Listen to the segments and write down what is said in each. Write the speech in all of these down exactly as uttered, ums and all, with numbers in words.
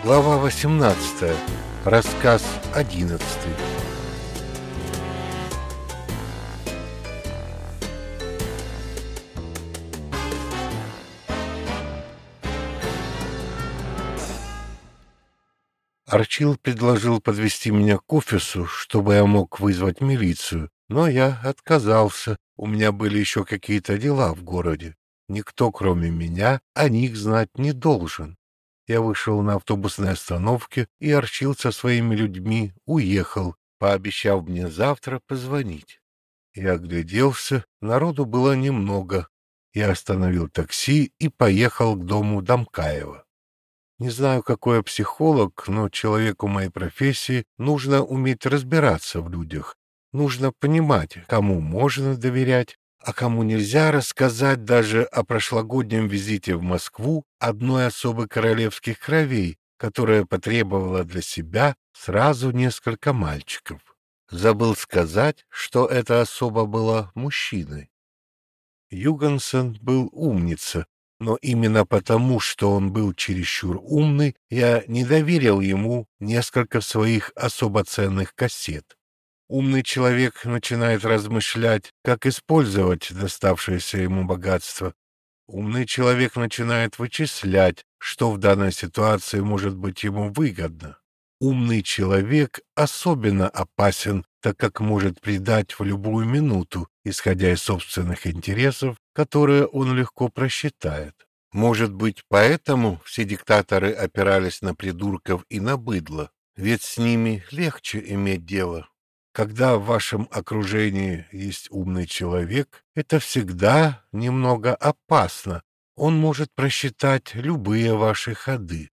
Глава восемнадцатая. Рассказ одиннадцатый. Арчил предложил подвезти меня к офису, чтобы я мог вызвать милицию, но я отказался. У меня были еще какие-то дела в городе. Никто, кроме меня, о них знать не должен. Я вышел на автобусной остановке, и Арчил со своими людьми уехал, пообещав мне завтра позвонить. Я огляделся, народу было немного. Я остановил такси и поехал к дому Дамкаева. Не знаю, какой я психолог, но человеку моей профессии нужно уметь разбираться в людях. Нужно понимать, кому можно доверять, а кому нельзя рассказать даже о прошлогоднем визите в Москву одной особы королевских кровей, которая потребовала для себя сразу несколько мальчиков. Забыл сказать, что эта особа была мужчиной. Югансен был умница, но именно потому, что он был чересчур умный, я не доверил ему несколько своих особо ценных кассет. Умный человек начинает размышлять, как использовать доставшееся ему богатство. Умный человек начинает вычислять, что в данной ситуации может быть ему выгодно. Умный человек особенно опасен, так как может предать в любую минуту, исходя из собственных интересов, которые он легко просчитает. Может быть, поэтому все диктаторы опирались на придурков и на быдло, ведь с ними легче иметь дело. Когда в вашем окружении есть умный человек, это всегда немного опасно. Он может просчитать любые ваши ходы.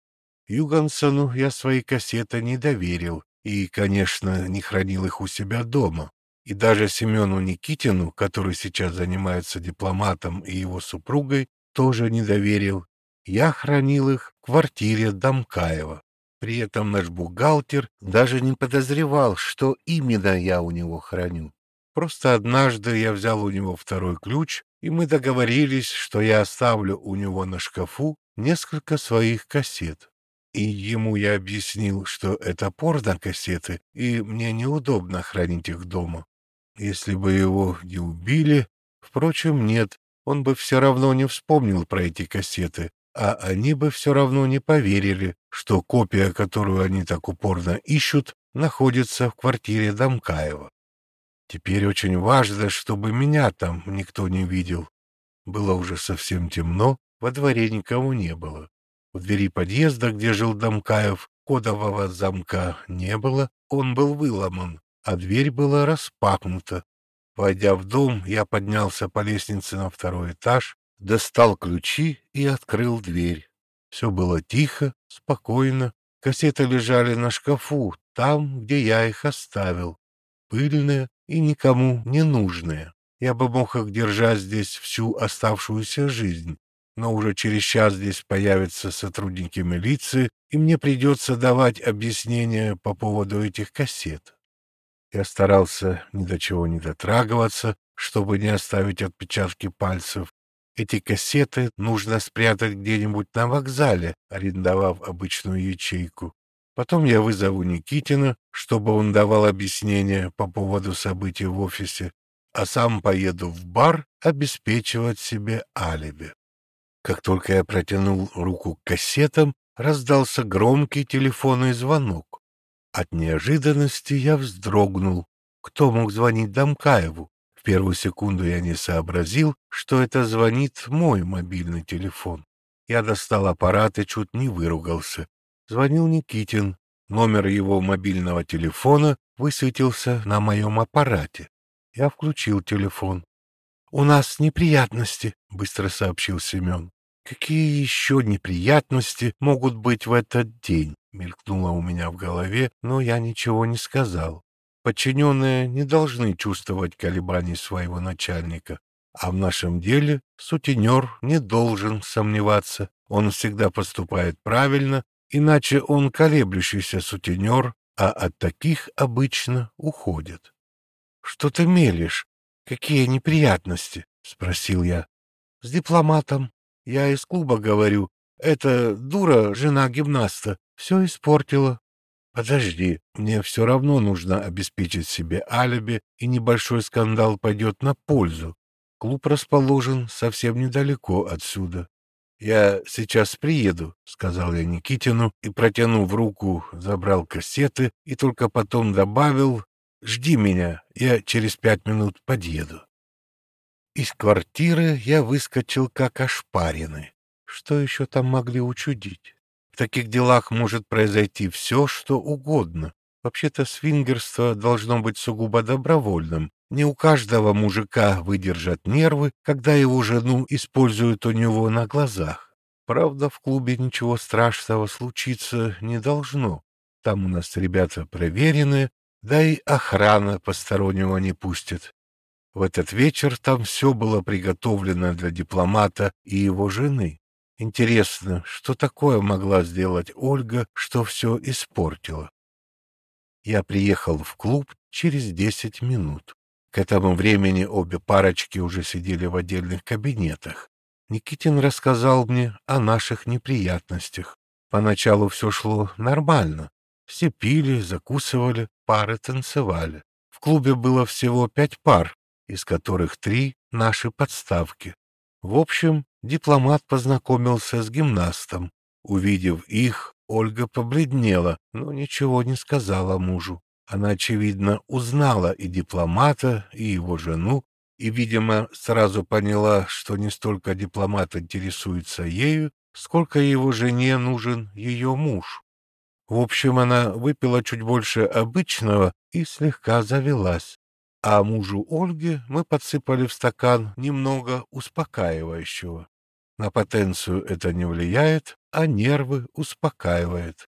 Югансену я свои кассеты не доверил и, конечно, не хранил их у себя дома. И даже Семену Никитину, который сейчас занимается дипломатом, и его супругой, тоже не доверил. Я хранил их в квартире Дамкаева. При этом наш бухгалтер даже не подозревал, что именно я у него храню. Просто однажды я взял у него второй ключ, и мы договорились, что я оставлю у него на шкафу несколько своих кассет. И ему я объяснил, что это порно-кассеты, и мне неудобно хранить их дома. Если бы его не убили, впрочем, нет, он бы все равно не вспомнил про эти кассеты, а они бы все равно не поверили, что копия, которую они так упорно ищут, находится в квартире Дамкаева. Теперь очень важно, чтобы меня там никто не видел. Было уже совсем темно, во дворе никого не было. У двери подъезда, где жил Дамкаев, кодового замка не было, он был выломан, а дверь была распахнута. Войдя в дом, я поднялся по лестнице на второй этаж, достал ключи и открыл дверь. Все было тихо, спокойно. Кассеты лежали на шкафу, там, где я их оставил. Пыльные и никому не нужные. Я бы мог их держать здесь всю оставшуюся жизнь. Но уже через час здесь появятся сотрудники милиции, и мне придется давать объяснения по поводу этих кассет. Я старался ни до чего не дотрагиваться, чтобы не оставить отпечатки пальцев. Эти кассеты нужно спрятать где-нибудь на вокзале, арендовав обычную ячейку. Потом я вызову Никитина, чтобы он давал объяснения по поводу событий в офисе, а сам поеду в бар обеспечивать себе алиби. Как только я протянул руку к кассетам, раздался громкий телефонный звонок. От неожиданности я вздрогнул. Кто мог звонить Дамкаеву? В первую секунду я не сообразил, что это звонит мой мобильный телефон. Я достал аппарат и чуть не выругался. Звонил Никитин. Номер его мобильного телефона высветился на моем аппарате. Я включил телефон. «У нас неприятности», — быстро сообщил Семен. «Какие еще неприятности могут быть в этот день?» — мелькнуло у меня в голове, но я ничего не сказал. Подчиненные не должны чувствовать колебаний своего начальника, а в нашем деле сутенер не должен сомневаться. Он всегда поступает правильно, иначе он колеблющийся сутенер, а от таких обычно уходят. «Что ты мелешь? Какие неприятности?» — спросил я. «С дипломатом. Я из клуба говорю. Эта дура, жена гимнаста, все испортила. Подожди, мне все равно нужно обеспечить себе алиби, и небольшой скандал пойдет на пользу. Клуб расположен совсем недалеко отсюда. «Я сейчас приеду», — сказал я Никитину и, протянув руку, забрал кассеты и только потом добавил: «Жди меня, я через пять минут подъеду». Из квартиры я выскочил как ошпаренный. Что еще там могли учудить? В таких делах может произойти все, что угодно. Вообще-то свингерство должно быть сугубо добровольным. Не у каждого мужика выдержат нервы, когда его жену используют у него на глазах. Правда, в клубе ничего страшного случиться не должно. Там у нас ребята проверенные, да и охрана постороннего не пустит. В этот вечер там все было приготовлено для дипломата и его жены. Интересно, что такое могла сделать Ольга, что все испортила? Я приехал в клуб через десять минут. К этому времени обе парочки уже сидели в отдельных кабинетах. Никитин рассказал мне о наших неприятностях. Поначалу все шло нормально. Все пили, закусывали, пары танцевали. В клубе было всего пять пар, из которых три — наши подставки. В общем, дипломат познакомился с гимнастом. Увидев их, Ольга побледнела, но ничего не сказала мужу. Она, очевидно, узнала и дипломата, и его жену, и, видимо, сразу поняла, что не столько дипломат интересуется ею, сколько его жене нужен ее муж. В общем, она выпила чуть больше обычного и слегка завелась. А мужу Ольги мы подсыпали в стакан немного успокаивающего. На потенцию это не влияет, а нервы успокаивает.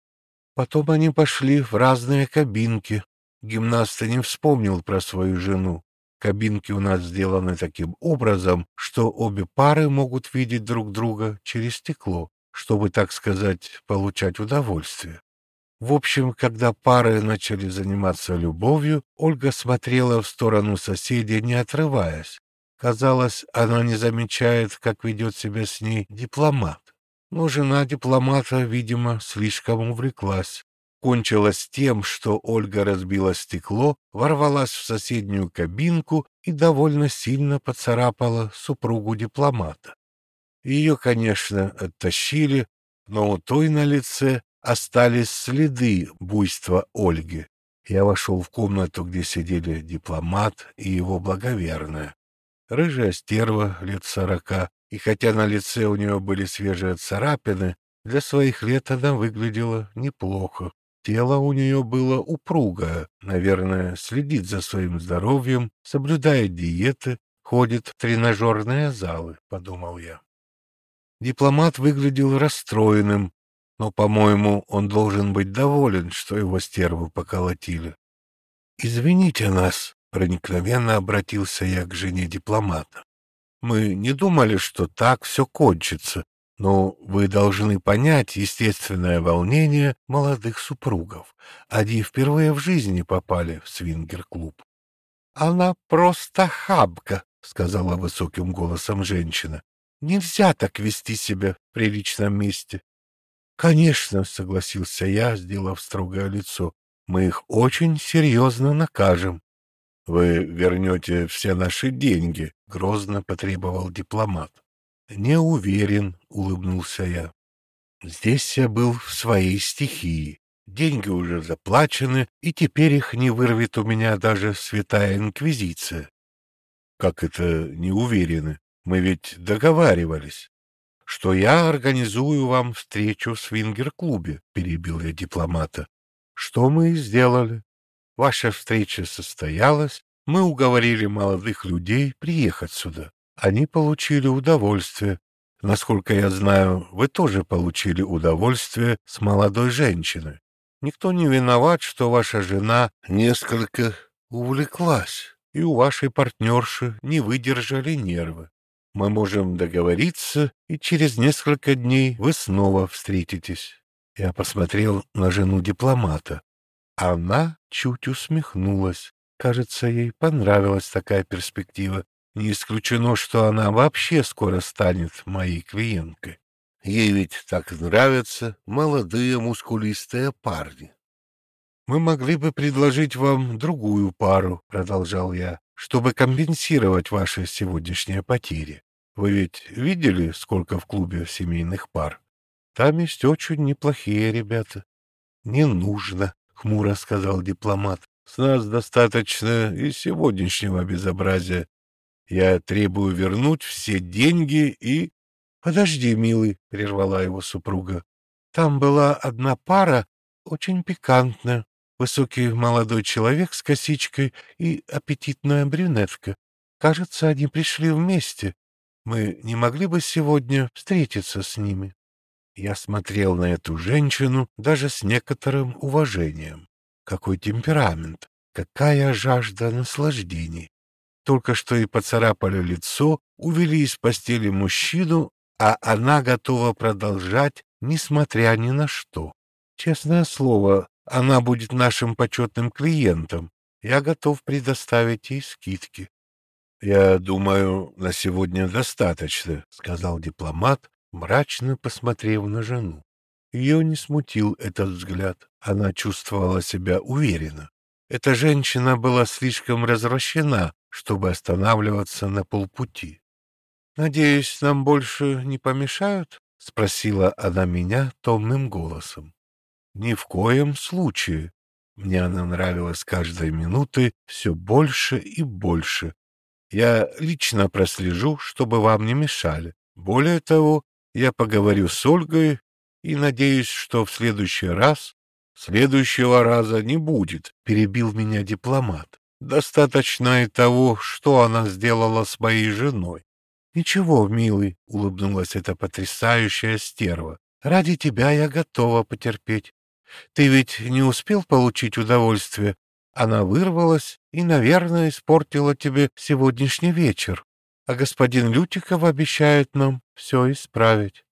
Потом они пошли в разные кабинки. Гимнаст не вспомнил про свою жену. Кабинки у нас сделаны таким образом, что обе пары могут видеть друг друга через стекло, чтобы, так сказать, получать удовольствие. В общем, когда пары начали заниматься любовью, Ольга смотрела в сторону соседей, не отрываясь. Казалось, она не замечает, как ведет себя с ней дипломат. Но жена дипломата, видимо, слишком увлеклась. Кончилось тем, что Ольга разбила стекло, ворвалась в соседнюю кабинку и довольно сильно поцарапала супругу дипломата. Ее, конечно, оттащили, но у той на лице остались следы буйства Ольги. Я вошел в комнату, где сидели дипломат и его благоверная. Рыжая стерва лет сорока, и хотя на лице у нее были свежие царапины, для своих лет она выглядела неплохо. Тело у нее было упругое, наверное, следит за своим здоровьем, соблюдает диеты, ходит в тренажерные залы, подумал я. Дипломат выглядел расстроенным, но, по-моему, он должен быть доволен, что его стерву поколотили. «Извините нас», — проникновенно обратился я к жене дипломата. «Мы не думали, что так все кончится, но вы должны понять естественное волнение молодых супругов. Они впервые в жизни попали в свингер-клуб». «Она просто хабка», — сказала высоким голосом женщина. «Нельзя так вести себя в приличном месте». «Конечно», — согласился я, сделав строгое лицо, — «мы их очень серьезно накажем». «Вы вернете все наши деньги», — грозно потребовал дипломат. «Не уверен», — улыбнулся я. «Здесь я был в своей стихии. Деньги уже заплачены, и теперь их не вырвет у меня даже святая инквизиция». «Как это не уверены? Мы ведь договаривались». «Что я организую вам встречу в свингер-клубе», — перебил я дипломата. «Что мы и сделали. Ваша встреча состоялась, мы уговорили молодых людей приехать сюда. Они получили удовольствие. Насколько я знаю, вы тоже получили удовольствие с молодой женщиной. Никто не виноват, что ваша жена несколько увлеклась, и у вашей партнерши не выдержали нервы. Мы можем договориться, и через несколько дней вы снова встретитесь». Я посмотрел на жену дипломата. Она чуть усмехнулась. Кажется, ей понравилась такая перспектива. Не исключено, что она вообще скоро станет моей клиенткой. Ей ведь так нравятся молодые мускулистые парни. «Мы могли бы предложить вам другую пару», — продолжал я, «чтобы компенсировать ваши сегодняшние потери. Вы ведь видели, сколько в клубе семейных пар? Там есть очень неплохие ребята». «Не нужно», — хмуро сказал дипломат. «С нас достаточно и сегодняшнего безобразия. Я требую вернуть все деньги и...» «Подожди, милый», — прервала его супруга. «Там была одна пара, очень пикантная. Высокий молодой человек с косичкой и аппетитная брюнетка. Кажется, они пришли вместе. Мы не могли бы сегодня встретиться с ними?» Я смотрел на эту женщину даже с некоторым уважением. Какой темперамент, какая жажда наслаждений. Только что и поцарапали лицо, увели из постели мужчину, а она готова продолжать, несмотря ни на что. Честное слово, она будет нашим почетным клиентом. Я готов предоставить ей скидки. — Я думаю, на сегодня достаточно, — сказал дипломат, мрачно посмотрев на жену. Ее не смутил этот взгляд. Она чувствовала себя уверенно. Эта женщина была слишком развращена, чтобы останавливаться на полпути. «Надеюсь, нам больше не помешают?» — спросила она меня томным голосом. «Ни в коем случае». Мне она нравилась каждой минутой все больше и больше. Я лично прослежу, чтобы вам не мешали. Более того, я поговорю с Ольгой и надеюсь, что в следующий раз... Следующего раза не будет, перебил меня дипломат. Достаточно и того, что она сделала с моей женой. Ничего, милый, улыбнулась эта потрясающая стерва. Ради тебя я готова потерпеть. Ты ведь не успел получить удовольствие? Она вырвалась и, наверное, испортила тебе сегодняшний вечер. А господин Лютиков обещает нам все исправить.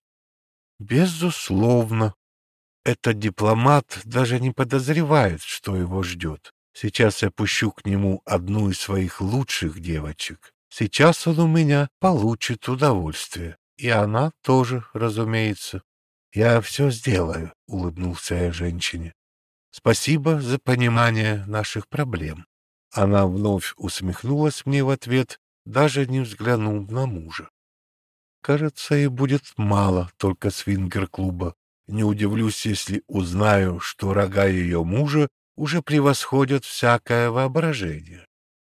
Безусловно. Этот дипломат даже не подозревает, что его ждет. Сейчас я пущу к нему одну из своих лучших девочек. Сейчас он у меня получит удовольствие. И она тоже, разумеется. Я все сделаю, — улыбнулся я женщине. Спасибо за понимание наших проблем. Она вновь усмехнулась мне в ответ, даже не взглянув на мужа. Кажется, ей будет мало только свингер-клуба. Не удивлюсь, если узнаю, что рога ее мужа уже превосходят всякое воображение.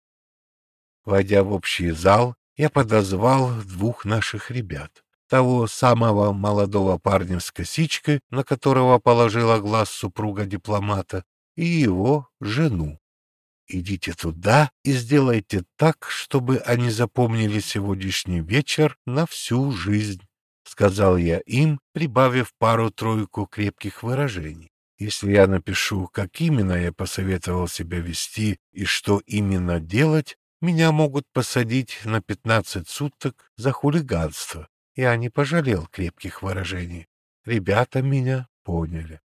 Войдя в общий зал, я подозвал двух наших ребят. Того самого молодого парня с косичкой, на которого положила глаз супруга дипломата, и его жену. Идите туда и сделайте так, чтобы они запомнили сегодняшний вечер на всю жизнь, — сказал я им, прибавив пару-тройку крепких выражений. Если я напишу, как именно я посоветовал себя вести и что именно делать, меня могут посадить на пятнадцать суток за хулиганство. Я не пожалел крепких выражений. Ребята меня поняли.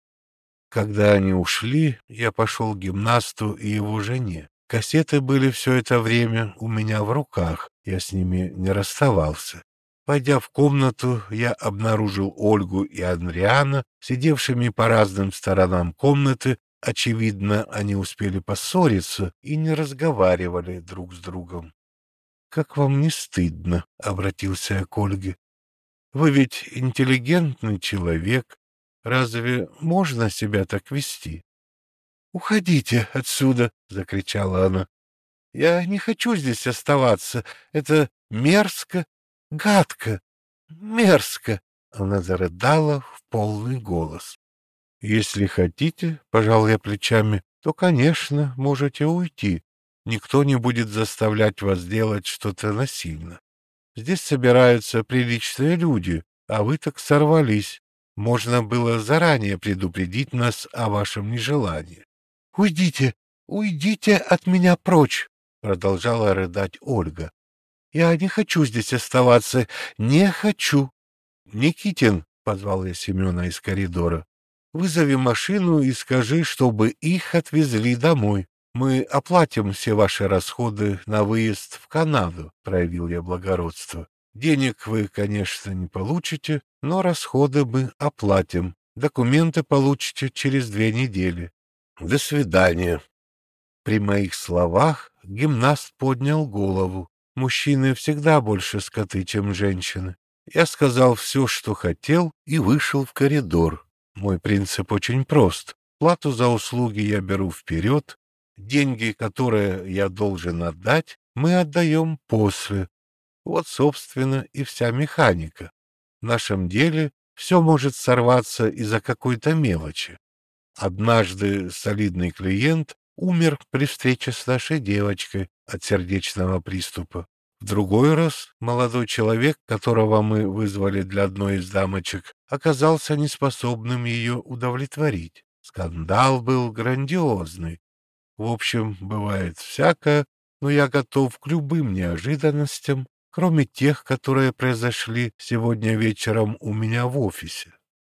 Когда они ушли, я пошел к гимнасту и его жене. Кассеты были все это время у меня в руках, я с ними не расставался. Войдя в комнату, я обнаружил Ольгу и Адриана, сидевшими по разным сторонам комнаты. Очевидно, они успели поссориться и не разговаривали друг с другом. — Как вам не стыдно? — обратился я к Ольге. — Вы ведь интеллигентный человек. Разве можно себя так вести? — Уходите отсюда! — закричала она. — Я не хочу здесь оставаться. Это мерзко, гадко, мерзко! Она зарыдала в полный голос. — Если хотите, — пожал я плечами, — то, конечно, можете уйти. Никто не будет заставлять вас делать что-то насильно. Здесь собираются приличные люди, а вы так сорвались. Можно было заранее предупредить нас о вашем нежелании. — Уйдите, уйдите от меня прочь! — продолжала рыдать Ольга. — Я не хочу здесь оставаться, не хочу. — Никитин, — позвал я Семена из коридора, — вызови машину и скажи, чтобы их отвезли домой. Мы оплатим все ваши расходы на выезд в Канаду, — проявил я благородство. Денег вы, конечно, не получите, но расходы мы оплатим. Документы получите через две недели. До свидания». При моих словах гимнаст поднял голову. Мужчины всегда больше скоты, чем женщины. Я сказал все, что хотел, и вышел в коридор. Мой принцип очень прост. Плату за услуги я беру вперед. Деньги, которые я должен отдать, мы отдаем после. Вот, собственно, и вся механика. В нашем деле все может сорваться из-за какой-то мелочи. Однажды солидный клиент умер при встрече с нашей девочкой от сердечного приступа. В другой раз молодой человек, которого мы вызвали для одной из дамочек, оказался неспособным ее удовлетворить. Скандал был грандиозный. В общем, бывает всякое, но я готов к любым неожиданностям, кроме тех, которые произошли сегодня вечером у меня в офисе.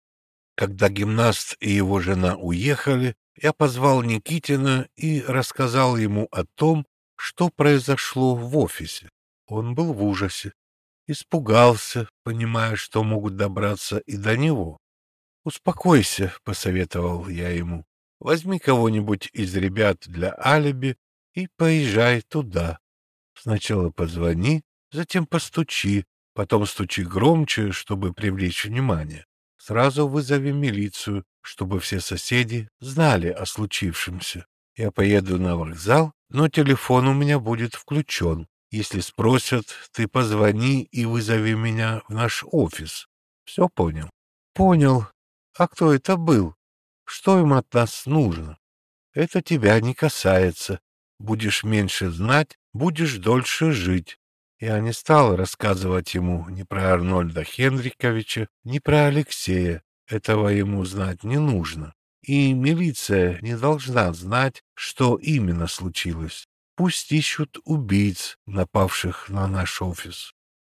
Когда гимнаст и его жена уехали, я позвал Никитина и рассказал ему о том, что произошло в офисе. Он был в ужасе, испугался, понимая, что могут добраться и до него. «Успокойся», — посоветовал я ему. «Возьми кого-нибудь из ребят для алиби и поезжай туда. Сначала позвони, затем постучи, потом стучи громче, чтобы привлечь внимание. Сразу вызови милицию, чтобы все соседи знали о случившемся. Я поеду на вокзал, но телефон у меня будет включен. Если спросят, ты позвони и вызови меня в наш офис. Все понял?» «Понял. А кто это был? Что им от нас нужно?» «Это тебя не касается. Будешь меньше знать, будешь дольше жить». Я не стал рассказывать ему ни про Арнольда Хенриковича, ни про Алексея. Этого ему знать не нужно. И милиция не должна знать, что именно случилось. Пусть ищут убийц, напавших на наш офис.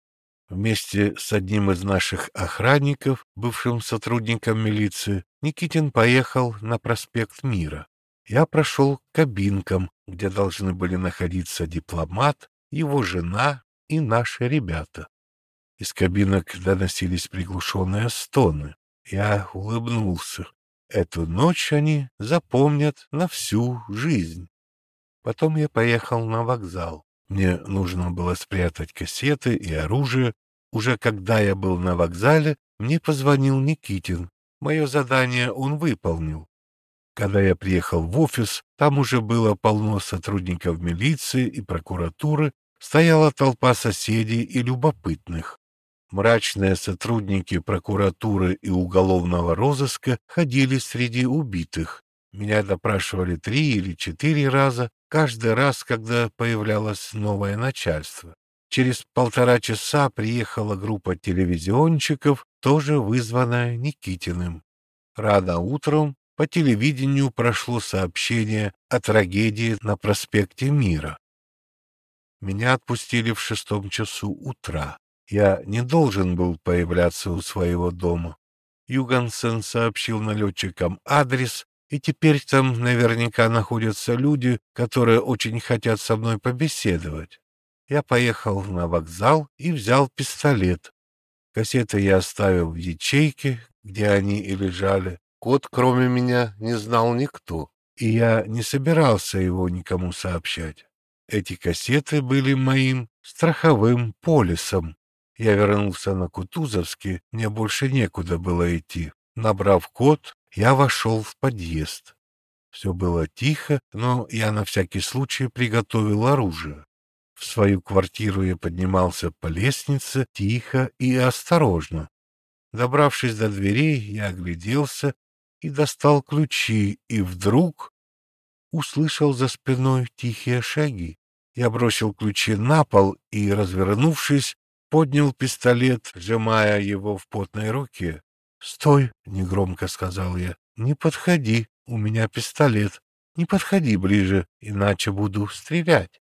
Вместе с одним из наших охранников, бывшим сотрудником милиции, Никитин поехал на проспект Мира. Я прошел к кабинкам, где должны были находиться дипломат, его жена и наши ребята. Из кабинок доносились приглушенные стоны. Я улыбнулся. Эту ночь они запомнят на всю жизнь. Потом я поехал на вокзал. Мне нужно было спрятать кассеты и оружие. Уже когда я был на вокзале, мне позвонил Никитин. Мое задание он выполнил. Когда я приехал в офис, там уже было полно сотрудников милиции и прокуратуры, стояла толпа соседей и любопытных. Мрачные сотрудники прокуратуры и уголовного розыска ходили среди убитых. Меня допрашивали три или четыре раза, каждый раз, когда появлялось новое начальство. Через полтора часа приехала группа телевизионщиков, тоже вызванная Никитиным. Рано утром по телевидению прошло сообщение о трагедии на проспекте Мира. Меня отпустили в шестом часу утра. Я не должен был появляться у своего дома. Югансен сообщил налетчикам адрес, и теперь там наверняка находятся люди, которые очень хотят со мной побеседовать. Я поехал на вокзал и взял пистолет. Кассеты я оставил в ячейке, где они и лежали. Код, кроме меня, не знал никто, и я не собирался его никому сообщать. Эти кассеты были моим страховым полисом. Я вернулся на Кутузовский, мне больше некуда было идти. Набрав код, я вошел в подъезд. Все было тихо, но я на всякий случай приготовил оружие. В свою квартиру я поднимался по лестнице тихо и осторожно. Добравшись до дверей, я огляделся и достал ключи, и вдруг услышал за спиной тихие шаги. Я бросил ключи на пол и, развернувшись, поднял пистолет, сжимая его в потной руке. «Стой!» — негромко сказал я. «Не подходи, у меня пистолет. Не подходи ближе, иначе буду стрелять».